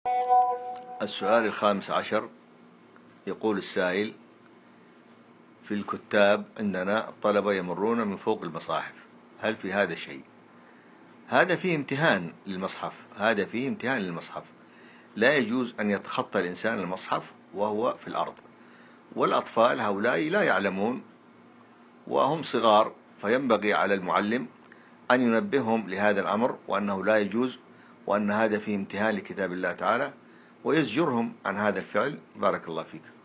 السؤال الخامس عشر، يقول السائل: في الكتاب عندنا الطلبة يمرون من فوق المصاحف، هل في هذا شيء؟ هذا فيه امتهان للمصحف، هذا فيه امتهان للمصحف. لا يجوز أن يتخطى الإنسان المصحف وهو في الأرض، والأطفال هؤلاء لا يعلمون وهم صغار، فينبغي على المعلم أن ينبههم لهذا الأمر، وأنه لا يجوز، وأن هذا فيه امتهان لكتاب الله تعالى، ويزجرهم عن هذا الفعل. بارك الله فيك.